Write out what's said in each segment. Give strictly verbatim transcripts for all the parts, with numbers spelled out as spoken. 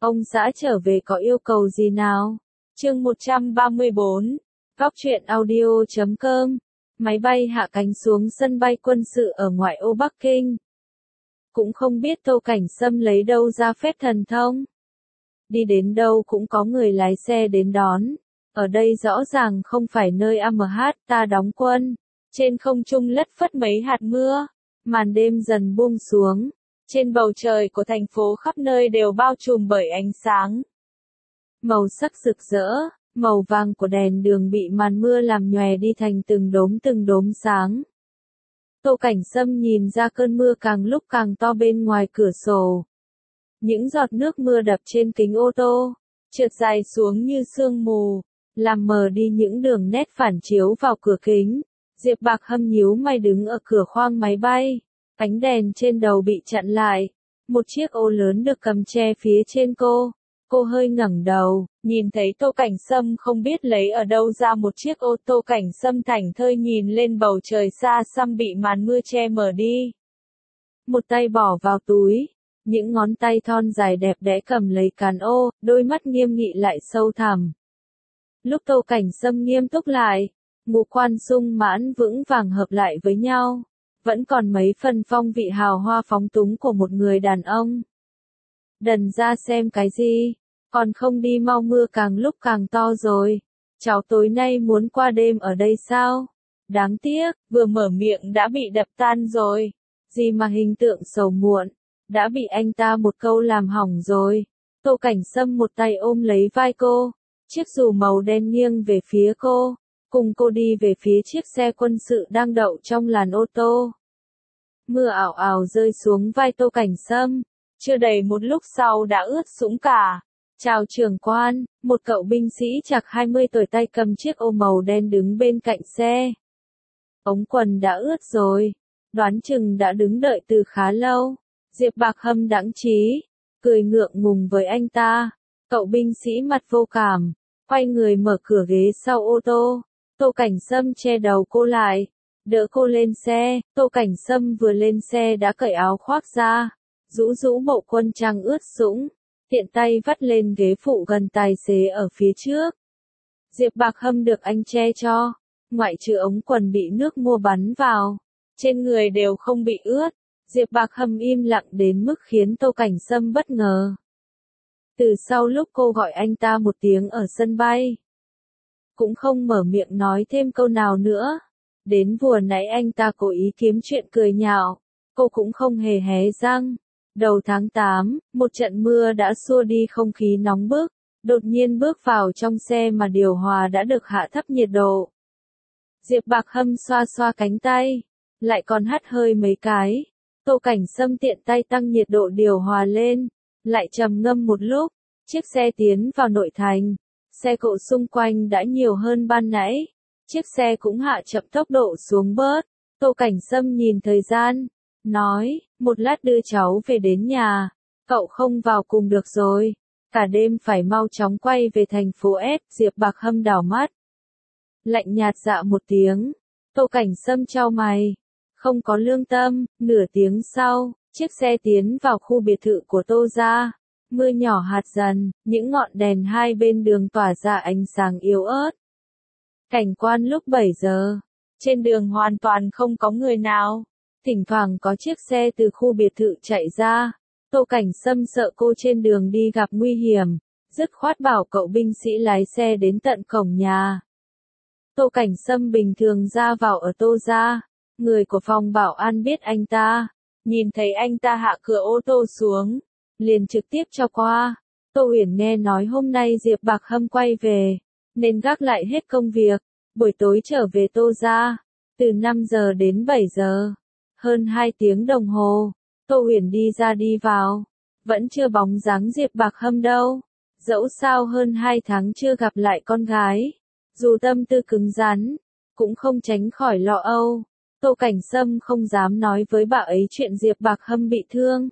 Ông xã trở về có yêu cầu gì nào? Chương một trăm ba mươi bốn. Góc truyện audio chấm com. Máy bay hạ cánh xuống sân bay quân sự ở ngoại ô Bắc Kinh. Cũng không biết Tô Cảnh Sâm lấy đâu ra phép thần thông. Đi đến đâu cũng có người lái xe đến đón. Ở đây rõ ràng không phải nơi a em hát ta đóng quân. Trên không trung lất phất mấy hạt mưa. Màn đêm dần buông xuống. Trên bầu trời của thành phố khắp nơi đều bao trùm bởi ánh sáng. Màu sắc rực rỡ, màu vàng của đèn đường bị màn mưa làm nhòe đi thành từng đốm từng đốm sáng. Tô Cảnh Sâm nhìn ra cơn mưa càng lúc càng to bên ngoài cửa sổ. Những giọt nước mưa đập trên kính ô tô, trượt dài xuống như sương mù, làm mờ đi những đường nét phản chiếu vào cửa kính. Diệp Bạc Hâm nhíu mày đứng ở cửa khoang máy bay. Ánh đèn trên đầu bị chặn lại. Một chiếc ô lớn được cầm che phía trên cô. Cô hơi ngẩng đầu, nhìn thấy Tô Cảnh Sâm không biết lấy ở đâu ra một chiếc ô. Tô Cảnh Sâm thảnh thơi nhìn lên bầu trời xa xăm bị màn mưa che mờ đi. Một tay bỏ vào túi, những ngón tay thon dài đẹp đẽ cầm lấy cán ô, đôi mắt nghiêm nghị lại sâu thẳm. Lúc Tô Cảnh Sâm nghiêm túc lại, ngũ quan sung mãn vững vàng hợp lại với nhau. Vẫn còn mấy phần phong vị hào hoa phóng túng của một người đàn ông. Đần ra xem cái gì, còn không đi mau, mưa càng lúc càng to rồi. Cháu tối nay muốn qua đêm ở đây sao? Đáng tiếc, vừa mở miệng đã bị đập tan rồi. Gì mà hình tượng sầu muộn, đã bị anh ta một câu làm hỏng rồi. Tô Cảnh Sâm một tay ôm lấy vai cô, chiếc dù màu đen nghiêng về phía cô. Cùng cô đi về phía chiếc xe quân sự đang đậu trong làn ô tô. Mưa ảo ảo rơi xuống vai Tô Cảnh Sâm, chưa đầy một lúc sau đã ướt sũng cả. Chào trưởng quan, một cậu binh sĩ chạc hai mươi tuổi tay cầm chiếc ô màu đen đứng bên cạnh xe. Ống quần đã ướt rồi, đoán chừng đã đứng đợi từ khá lâu. Diệp Bạc Hâm đãng trí, cười ngượng ngùng với anh ta. Cậu binh sĩ mặt vô cảm, quay người mở cửa ghế sau ô tô. Tô Cảnh Sâm che đầu cô lại, đỡ cô lên xe. Tô Cảnh Sâm vừa lên xe đã cởi áo khoác ra, rũ rũ bộ quân trang ướt sũng, tiện tay vắt lên ghế phụ gần tài xế ở phía trước. Diệp Bạc Hâm được anh che cho, ngoại trừ ống quần bị nước mưa bắn vào, trên người đều không bị ướt. Diệp Bạc Hâm im lặng đến mức khiến Tô Cảnh Sâm bất ngờ. Từ sau lúc cô gọi anh ta một tiếng ở sân bay, cũng không mở miệng nói thêm câu nào nữa. Đến vừa nãy anh ta cố ý kiếm chuyện cười nhạo, cô cũng không hề hé răng. Đầu tháng tám, một trận mưa đã xua đi không khí nóng bức. Đột nhiên bước vào trong xe mà điều hòa đã được hạ thấp nhiệt độ. Diệp Bạc Hâm xoa xoa cánh tay, lại còn hắt hơi mấy cái. Tô Cảnh Sâm tiện tay tăng nhiệt độ điều hòa lên, lại trầm ngâm một lúc. Chiếc xe tiến vào nội thành. Xe cộ xung quanh đã nhiều hơn ban nãy. Chiếc xe cũng hạ chậm tốc độ xuống bớt. Tô Cảnh Sâm nhìn thời gian, nói, một lát đưa cháu về đến nhà. Cậu không vào cùng được rồi. Cả đêm phải mau chóng quay về thành phố S. Diệp Bạc Hâm đảo mắt, lạnh nhạt dạ một tiếng. Tô Cảnh Sâm chau mày, không có lương tâm. Nửa tiếng sau, chiếc xe tiến vào khu biệt thự của Tô gia. Mưa nhỏ hạt dần, những ngọn đèn hai bên đường tỏa ra ánh sáng yếu ớt. Cảnh quan lúc bảy giờ, trên đường hoàn toàn không có người nào. Thỉnh thoảng có chiếc xe từ khu biệt thự chạy ra. Tô Cảnh Sâm sợ cô trên đường đi gặp nguy hiểm, dứt khoát bảo cậu binh sĩ lái xe đến tận cổng nhà. Tô Cảnh Sâm bình thường ra vào ở Tô gia, người của phòng bảo an biết anh ta, nhìn thấy anh ta hạ cửa ô tô xuống, liền trực tiếp cho qua. Tô Uyển nghe nói hôm nay Diệp Bạc Hâm quay về, nên gác lại hết công việc, buổi tối trở về Tô gia, từ năm giờ đến bảy giờ, hơn hai tiếng đồng hồ. Tô Uyển đi ra đi vào, vẫn chưa bóng dáng Diệp Bạc Hâm đâu. Dẫu sao hơn hai tháng chưa gặp lại con gái, dù tâm tư cứng rắn, cũng không tránh khỏi lo âu. Tô Cảnh Sâm không dám nói với bà ấy chuyện Diệp Bạc Hâm bị thương.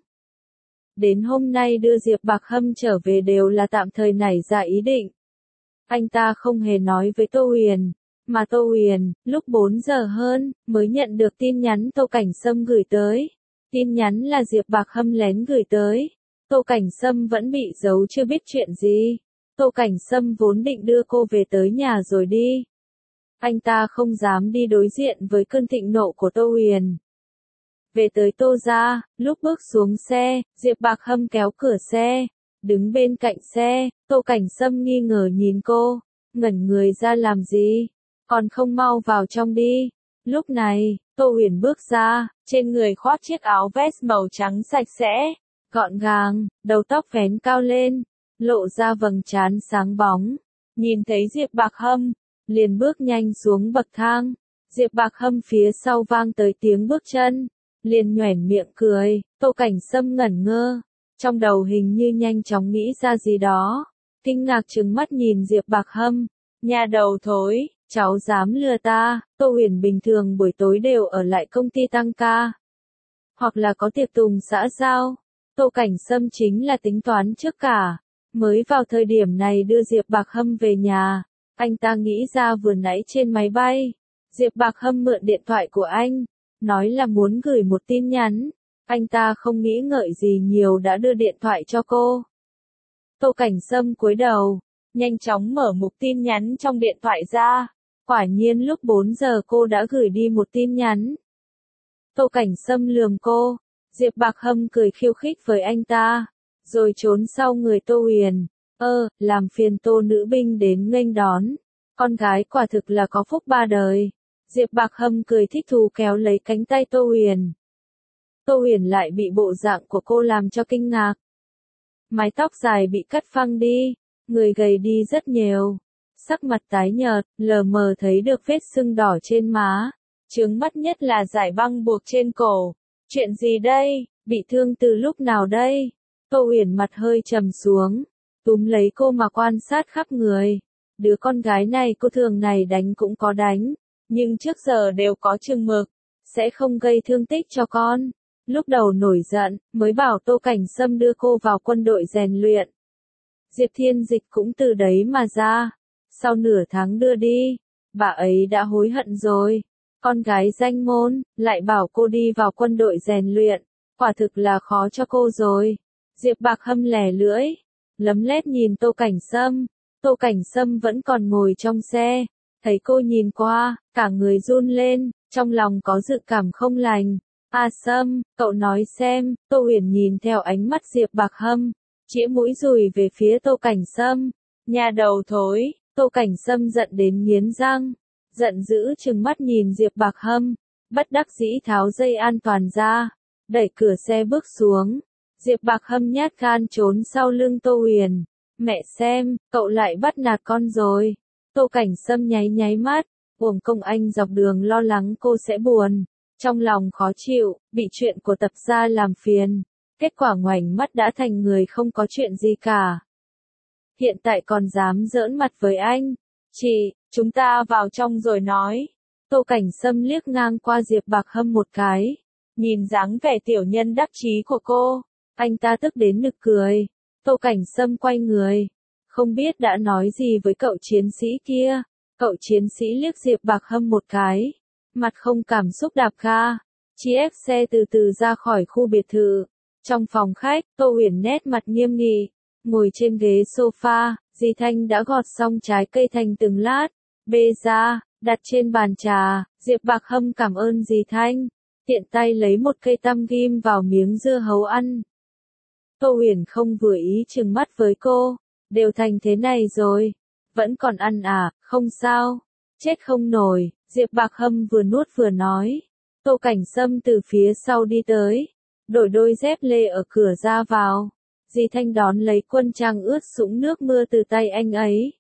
Đến hôm nay đưa Diệp Bạc Hâm trở về đều là tạm thời nảy ra ý định. Anh ta không hề nói với Tô Uyển, mà Tô Uyển, lúc bốn giờ hơn, mới nhận được tin nhắn Tô Cảnh Sâm gửi tới. Tin nhắn là Diệp Bạc Hâm lén gửi tới. Tô Cảnh Sâm vẫn bị giấu chưa biết chuyện gì. Tô Cảnh Sâm vốn định đưa cô về tới nhà rồi đi. Anh ta không dám đi đối diện với cơn thịnh nộ của Tô Huyền. Về tới Tô gia, lúc bước xuống xe, Diệp Bạc Hâm kéo cửa xe, đứng bên cạnh xe, Tô Cảnh Sâm nghi ngờ nhìn cô, ngẩn người ra làm gì, còn không mau vào trong đi. Lúc này, Tô Huyền bước ra, trên người khoác chiếc áo vest màu trắng sạch sẽ, gọn gàng, đầu tóc vén cao lên, lộ ra vầng trán sáng bóng. Nhìn thấy Diệp Bạc Hâm, liền bước nhanh xuống bậc thang. Diệp Bạc Hâm phía sau vang tới tiếng bước chân, liền nhoẻn miệng cười. Tô Cảnh Sâm ngẩn ngơ, trong đầu hình như nhanh chóng nghĩ ra gì đó, kinh ngạc trừng mắt nhìn Diệp Bạc Hâm. Nhà đầu thối, cháu dám lừa ta. Tô Huyền bình thường buổi tối đều ở lại công ty tăng ca, hoặc là có tiệc tùng xã giao. Tô Cảnh Sâm chính là tính toán trước cả, mới vào thời điểm này đưa Diệp Bạc Hâm về nhà. Anh ta nghĩ ra vừa nãy trên máy bay, Diệp Bạc Hâm mượn điện thoại của anh, nói là muốn gửi một tin nhắn. Anh ta không nghĩ ngợi gì nhiều đã đưa điện thoại cho cô. Tô Cảnh Sâm cúi đầu, nhanh chóng mở mục tin nhắn trong điện thoại ra. Quả nhiên lúc bốn giờ cô đã gửi đi một tin nhắn. Tô Cảnh Sâm lườm cô, Diệp Bạc Hâm cười khiêu khích với anh ta, rồi trốn sau người Tô Huyền. Ơ, làm phiền Tô nữ binh đến nghênh đón. Con gái quả thực là có phúc ba đời. Diệp Bạc Hâm cười thích thú kéo lấy cánh tay Tô Huyền. Tô Huyền lại bị bộ dạng của cô làm cho kinh ngạc. Mái tóc dài bị cắt phăng đi, người gầy đi rất nhiều. Sắc mặt tái nhợt, lờ mờ thấy được vết sưng đỏ trên má. Chướng mắt nhất là dải băng buộc trên cổ. Chuyện gì đây? Bị thương từ lúc nào đây? Tô Huyền mặt hơi trầm xuống, túm lấy cô mà quan sát khắp người. Đứa con gái này cô thường này đánh cũng có đánh, nhưng trước giờ đều có chừng mực, sẽ không gây thương tích cho con. Lúc đầu nổi giận, mới bảo Tô Cảnh Sâm đưa cô vào quân đội rèn luyện. Diệp Thiên Dịch cũng từ đấy mà ra. Sau nửa tháng đưa đi, bà ấy đã hối hận rồi. Con gái danh môn, lại bảo cô đi vào quân đội rèn luyện, quả thực là khó cho cô rồi. Diệp Bạc Hâm lẻ lưỡi, lấm lét nhìn Tô Cảnh Sâm. Tô Cảnh Sâm vẫn còn ngồi trong xe, thấy cô nhìn qua, cả người run lên, trong lòng có dự cảm không lành. À Sâm, cậu nói xem. Tô Huyền nhìn theo ánh mắt Diệp Bạc Hâm, chĩa mũi dùi về phía Tô Cảnh Sâm. Nhà đầu thối. Tô Cảnh Sâm giận đến nghiến răng, giận dữ trừng mắt nhìn Diệp Bạc Hâm, bất đắc dĩ tháo dây an toàn ra, đẩy cửa xe bước xuống. Diệp Bạc Hâm nhát gan trốn sau lưng Tô Huyền. Mẹ xem, cậu lại bắt nạt con rồi. Tô Cảnh Sâm nháy nháy mắt, uổng công anh dọc đường lo lắng cô sẽ buồn, trong lòng khó chịu, bị chuyện của tập gia làm phiền. Kết quả ngoảnh mắt đã thành người không có chuyện gì cả. Hiện tại còn dám giỡn mặt với anh. Chị, chúng ta vào trong rồi nói. Tô Cảnh Sâm liếc ngang qua Diệp Bạc Hâm một cái, nhìn dáng vẻ tiểu nhân đắc chí của cô, anh ta tức đến nực cười. Tô Cảnh Sâm quay người, không biết đã nói gì với cậu chiến sĩ kia. Cậu chiến sĩ liếc Diệp Bạc Hâm một cái, mặt không cảm xúc đạp ga, chiếc xe từ từ ra khỏi khu biệt thự. Trong phòng khách, Tô Huyền nét mặt nghiêm nghị, ngồi trên ghế sofa. Di Thanh đã gọt xong trái cây thành từng lát, bê ra, đặt trên bàn trà. Diệp Bạc Hâm cảm ơn Di Thanh, tiện tay lấy một cây tăm ghim vào miếng dưa hấu ăn. Tô Huyền không vừa ý trừng mắt với cô, đều thành thế này rồi, vẫn còn ăn à? Không sao, chết không nổi. Diệp Bạc Hâm vừa nuốt vừa nói. Tô Cảnh Sâm từ phía sau đi tới, đổi đôi dép lê ở cửa ra vào. Di Thanh đón lấy quân trang ướt sũng nước mưa từ tay anh ấy.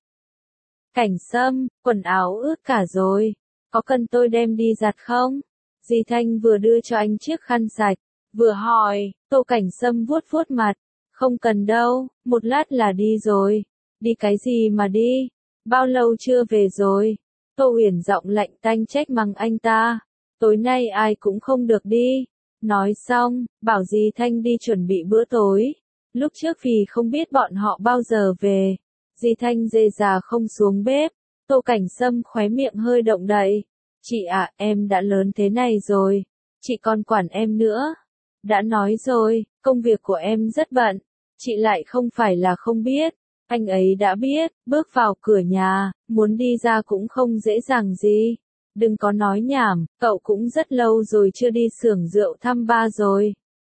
Cảnh Sâm, quần áo ướt cả rồi, có cần tôi đem đi giặt không? Di Thanh vừa đưa cho anh chiếc khăn sạch, vừa hỏi. Tô Cảnh Sâm vuốt vuốt mặt, không cần đâu, một lát là đi rồi. Đi cái gì mà đi, bao lâu chưa về rồi? Tô Huyền giọng lạnh tanh trách mắng anh ta, tối nay ai cũng không được đi. Nói xong, bảo Di Thanh đi chuẩn bị bữa tối. Lúc trước vì không biết bọn họ bao giờ về, Di Thanh dê già không xuống bếp. Tô Cảnh Sâm khóe miệng hơi động đậy. Chị ạ, em đã lớn thế này rồi, chị còn quản em nữa. Đã nói rồi, công việc của em rất bận, chị lại không phải là không biết. Anh ấy đã biết, bước vào cửa nhà, muốn đi ra cũng không dễ dàng gì. Đừng có nói nhảm, cậu cũng rất lâu rồi chưa đi xưởng rượu thăm ba rồi.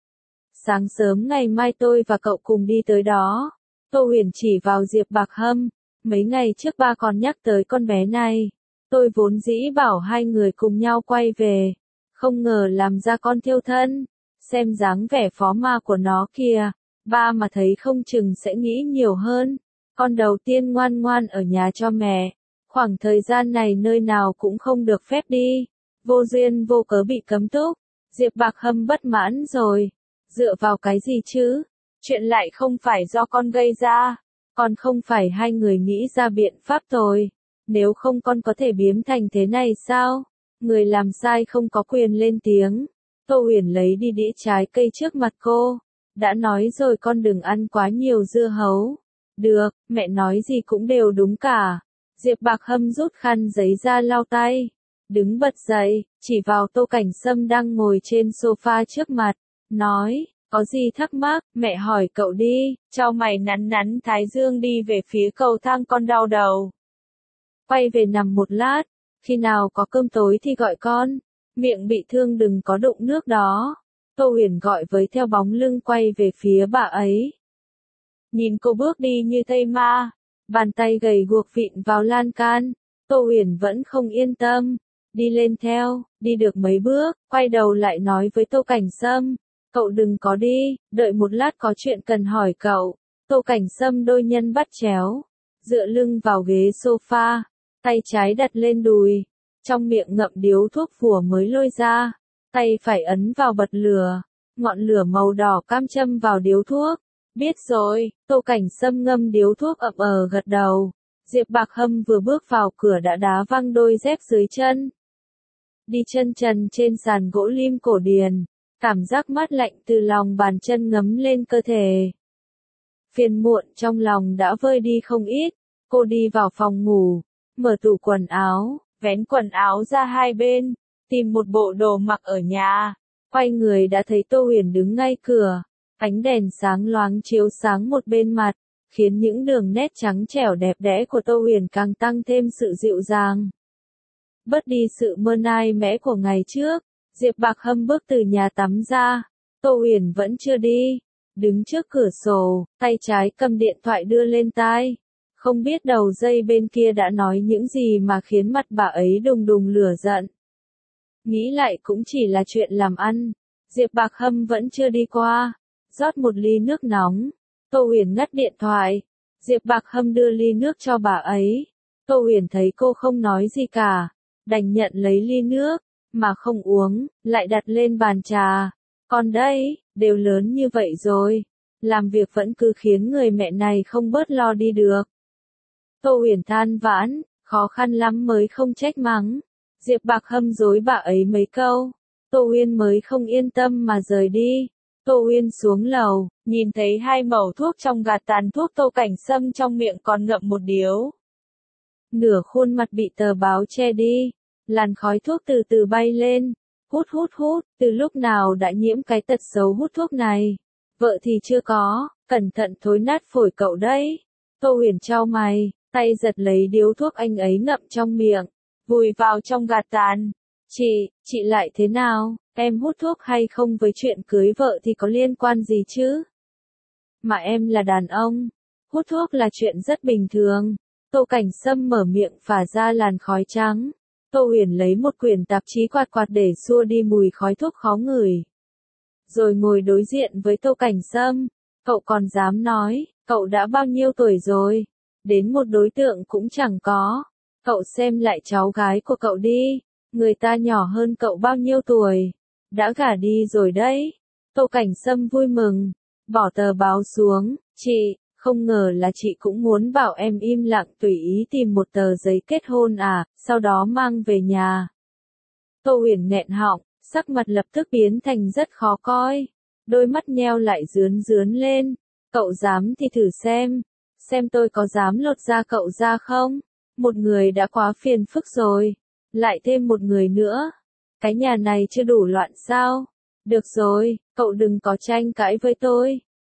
Sáng sớm ngày mai tôi và cậu cùng đi tới đó. Tô Huyền chỉ vào Diệp Bạc Hâm. Mấy ngày trước ba còn nhắc tới con bé này. Tôi vốn dĩ bảo hai người cùng nhau quay về. Không ngờ làm ra con thiêu thân. Xem dáng vẻ phó ma của nó kìa. Ba mà thấy không chừng sẽ nghĩ nhiều hơn. Con đầu tiên ngoan ngoan ở nhà cho mẹ. Khoảng thời gian này nơi nào cũng không được phép đi. Vô duyên vô cớ bị cấm túc. Diệp Bạc Hâm bất mãn rồi. Dựa vào cái gì chứ? Chuyện lại không phải do con gây ra. Còn không phải hai người nghĩ ra biện pháp rồi. Nếu không con có thể biếm thành thế này sao? Người làm sai không có quyền lên tiếng. Tô Huyền lấy đi đĩa trái cây trước mặt cô. Đã nói rồi con đừng ăn quá nhiều dưa hấu. Được, mẹ nói gì cũng đều đúng cả. Diệp Bạc Hâm rút khăn giấy ra lau tay. Đứng bật dậy, chỉ vào Tô Cảnh Sâm đang ngồi trên sofa trước mặt. Nói, có gì thắc mắc, mẹ hỏi cậu đi. Chau mày nắn nắn thái dương đi về phía cầu thang, con đau đầu. Quay về nằm một lát, khi nào có cơm tối thì gọi con. Miệng bị thương đừng có đụng nước đó. Tô Huyền gọi với theo bóng lưng quay về phía bà ấy. Nhìn cô bước đi như thây ma, bàn tay gầy guộc vịn vào lan can. Tô Huyền vẫn không yên tâm, đi lên theo, đi được mấy bước, quay đầu lại nói với Tô Cảnh Sâm, cậu đừng có đi, đợi một lát có chuyện cần hỏi cậu. Tô Cảnh Sâm đôi nhân bắt chéo, dựa lưng vào ghế sofa, tay trái đặt lên đùi, trong miệng ngậm điếu thuốc vừa mới lôi ra, tay phải ấn vào bật lửa, ngọn lửa màu đỏ cam châm vào điếu thuốc. Biết rồi, Tô Cảnh Sâm ngâm điếu thuốc ậm ờ gật đầu. Diệp Bạc Hâm vừa bước vào cửa đã đá văng đôi dép dưới chân. Đi chân trần trên sàn gỗ lim cổ điển, cảm giác mát lạnh từ lòng bàn chân ngấm lên cơ thể. Phiền muộn trong lòng đã vơi đi không ít, cô đi vào phòng ngủ, mở tủ quần áo, vén quần áo ra hai bên, tìm một bộ đồ mặc ở nhà. Quay người đã thấy Tô Huyền đứng ngay cửa. Ánh đèn sáng loáng chiếu sáng một bên mặt, khiến những đường nét trắng trẻo đẹp đẽ của Tô Huyền càng tăng thêm sự dịu dàng. Bớt đi sự mơ nai mẽ của ngày trước, Diệp Bạc Hâm bước từ nhà tắm ra, Tô Huyền vẫn chưa đi, đứng trước cửa sổ, tay trái cầm điện thoại đưa lên tai. Không biết đầu dây bên kia đã nói những gì mà khiến mặt bà ấy đùng đùng lửa giận. Nghĩ lại cũng chỉ là chuyện làm ăn, Diệp Bạc Hâm vẫn chưa đi qua. Rót một ly nước nóng. Tô Huyền ngắt điện thoại. Diệp Bạc Hâm đưa ly nước cho bà ấy. Tô Huyền thấy cô không nói gì cả, đành nhận lấy ly nước, mà không uống, lại đặt lên bàn trà. Còn đây, đều lớn như vậy rồi, làm việc vẫn cứ khiến người mẹ này không bớt lo đi được. Tô Huyền than vãn, khó khăn lắm mới không trách mắng. Diệp Bạc Hâm dối bà ấy mấy câu. Tô Huyền mới không yên tâm mà rời đi. Tô Uyên xuống lầu, nhìn thấy hai mẩu thuốc trong gạt tàn thuốc, Tô Cảnh Sâm trong miệng còn ngậm một điếu. Nửa khuôn mặt bị tờ báo che đi, làn khói thuốc từ từ bay lên, hút hút hút, từ lúc nào đã nhiễm cái tật xấu hút thuốc này. Vợ thì chưa có, cẩn thận thối nát phổi cậu đấy. Tô Huyền chau mày, tay giật lấy điếu thuốc anh ấy ngậm trong miệng, vùi vào trong gạt tàn. Chị, chị lại thế nào? Em hút thuốc hay không với chuyện cưới vợ thì có liên quan gì chứ? Mà em là đàn ông, hút thuốc là chuyện rất bình thường. Tô Cảnh Sâm mở miệng phả ra làn khói trắng. Tô Huyền lấy một quyển tạp chí quạt quạt để xua đi mùi khói thuốc khó ngửi. Rồi ngồi đối diện với Tô Cảnh Sâm. Cậu còn dám nói, cậu đã bao nhiêu tuổi rồi? Đến một đối tượng cũng chẳng có. Cậu xem lại cháu gái của cậu đi. Người ta nhỏ hơn cậu bao nhiêu tuổi? Đã gả đi rồi đấy. Tô Cảnh Sâm vui mừng, bỏ tờ báo xuống. Chị, không ngờ là chị cũng muốn bảo em im lặng tùy ý tìm một tờ giấy kết hôn à, sau đó mang về nhà. Tô Huyền nghẹn họng, sắc mặt lập tức biến thành rất khó coi. Đôi mắt nheo lại rướn rướn lên. Cậu dám thì thử xem. Xem tôi có dám lột da cậu ra không? Một người đã quá phiền phức rồi. Lại thêm một người nữa. Cái nhà này chưa đủ loạn sao? Được rồi, cậu đừng có tranh cãi với tôi.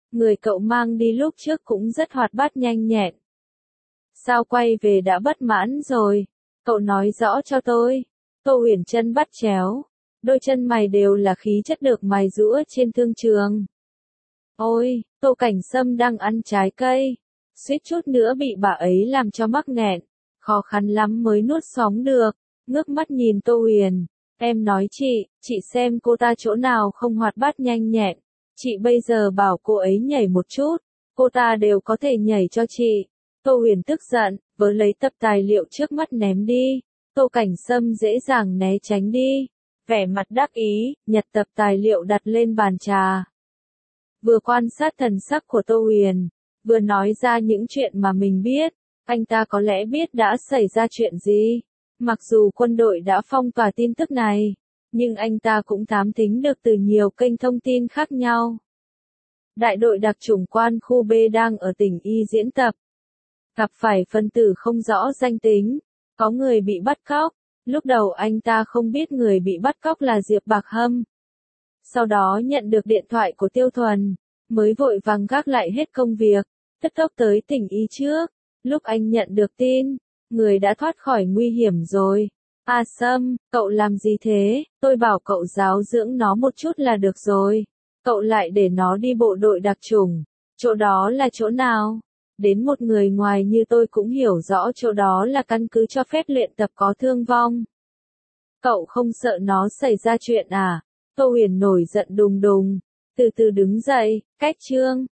Người cậu mang đi lúc trước cũng rất hoạt bát nhanh nhẹn. Sao quay về đã bất mãn rồi? Cậu nói rõ cho tôi. Tô Huyền chân bắt chéo. Đôi chân mày đều là khí chất được mài giũa trên thương trường. Ôi, Tô Cảnh Sâm đang ăn trái cây. Suýt chút nữa bị bà ấy làm cho mắc nghẹn. Khó khăn lắm mới nuốt sóng được. Ngước mắt nhìn Tô Huyền. Em nói chị, chị xem cô ta chỗ nào không hoạt bát nhanh nhẹn. Chị bây giờ bảo cô ấy nhảy một chút. Cô ta đều có thể nhảy cho chị. Tô Huyền tức giận, vớ lấy tập tài liệu trước mắt ném đi. Tô Cảnh Sâm dễ dàng né tránh đi. Vẻ mặt đắc ý, nhặt tập tài liệu đặt lên bàn trà. Vừa quan sát thần sắc của Tô Huyền, vừa nói ra những chuyện mà mình biết. Anh ta có lẽ biết đã xảy ra chuyện gì. Mặc dù quân đội đã phong tỏa tin tức này, nhưng anh ta cũng thám thính được từ nhiều kênh thông tin khác nhau. Đại đội đặc chủng quan khu B đang ở tỉnh Y diễn tập. Gặp phải phân tử không rõ danh tính, có người bị bắt cóc. Lúc đầu anh ta không biết người bị bắt cóc là Diệp Bạc Hâm. Sau đó nhận được điện thoại của Tiêu Thuần, mới vội vàng gác lại hết công việc, tức tốc tới tỉnh Y trước. Lúc anh nhận được tin, người đã thoát khỏi nguy hiểm rồi. A Sâm, cậu làm gì thế? Tôi bảo cậu giáo dưỡng nó một chút là được rồi. Cậu lại để nó đi bộ đội đặc chủng. Chỗ đó là chỗ nào? Đến một người ngoài như tôi cũng hiểu rõ chỗ đó là căn cứ cho phép luyện tập có thương vong. Cậu không sợ nó xảy ra chuyện à? Tô Huyền nổi giận đùng đùng, từ từ đứng dậy, cách chương.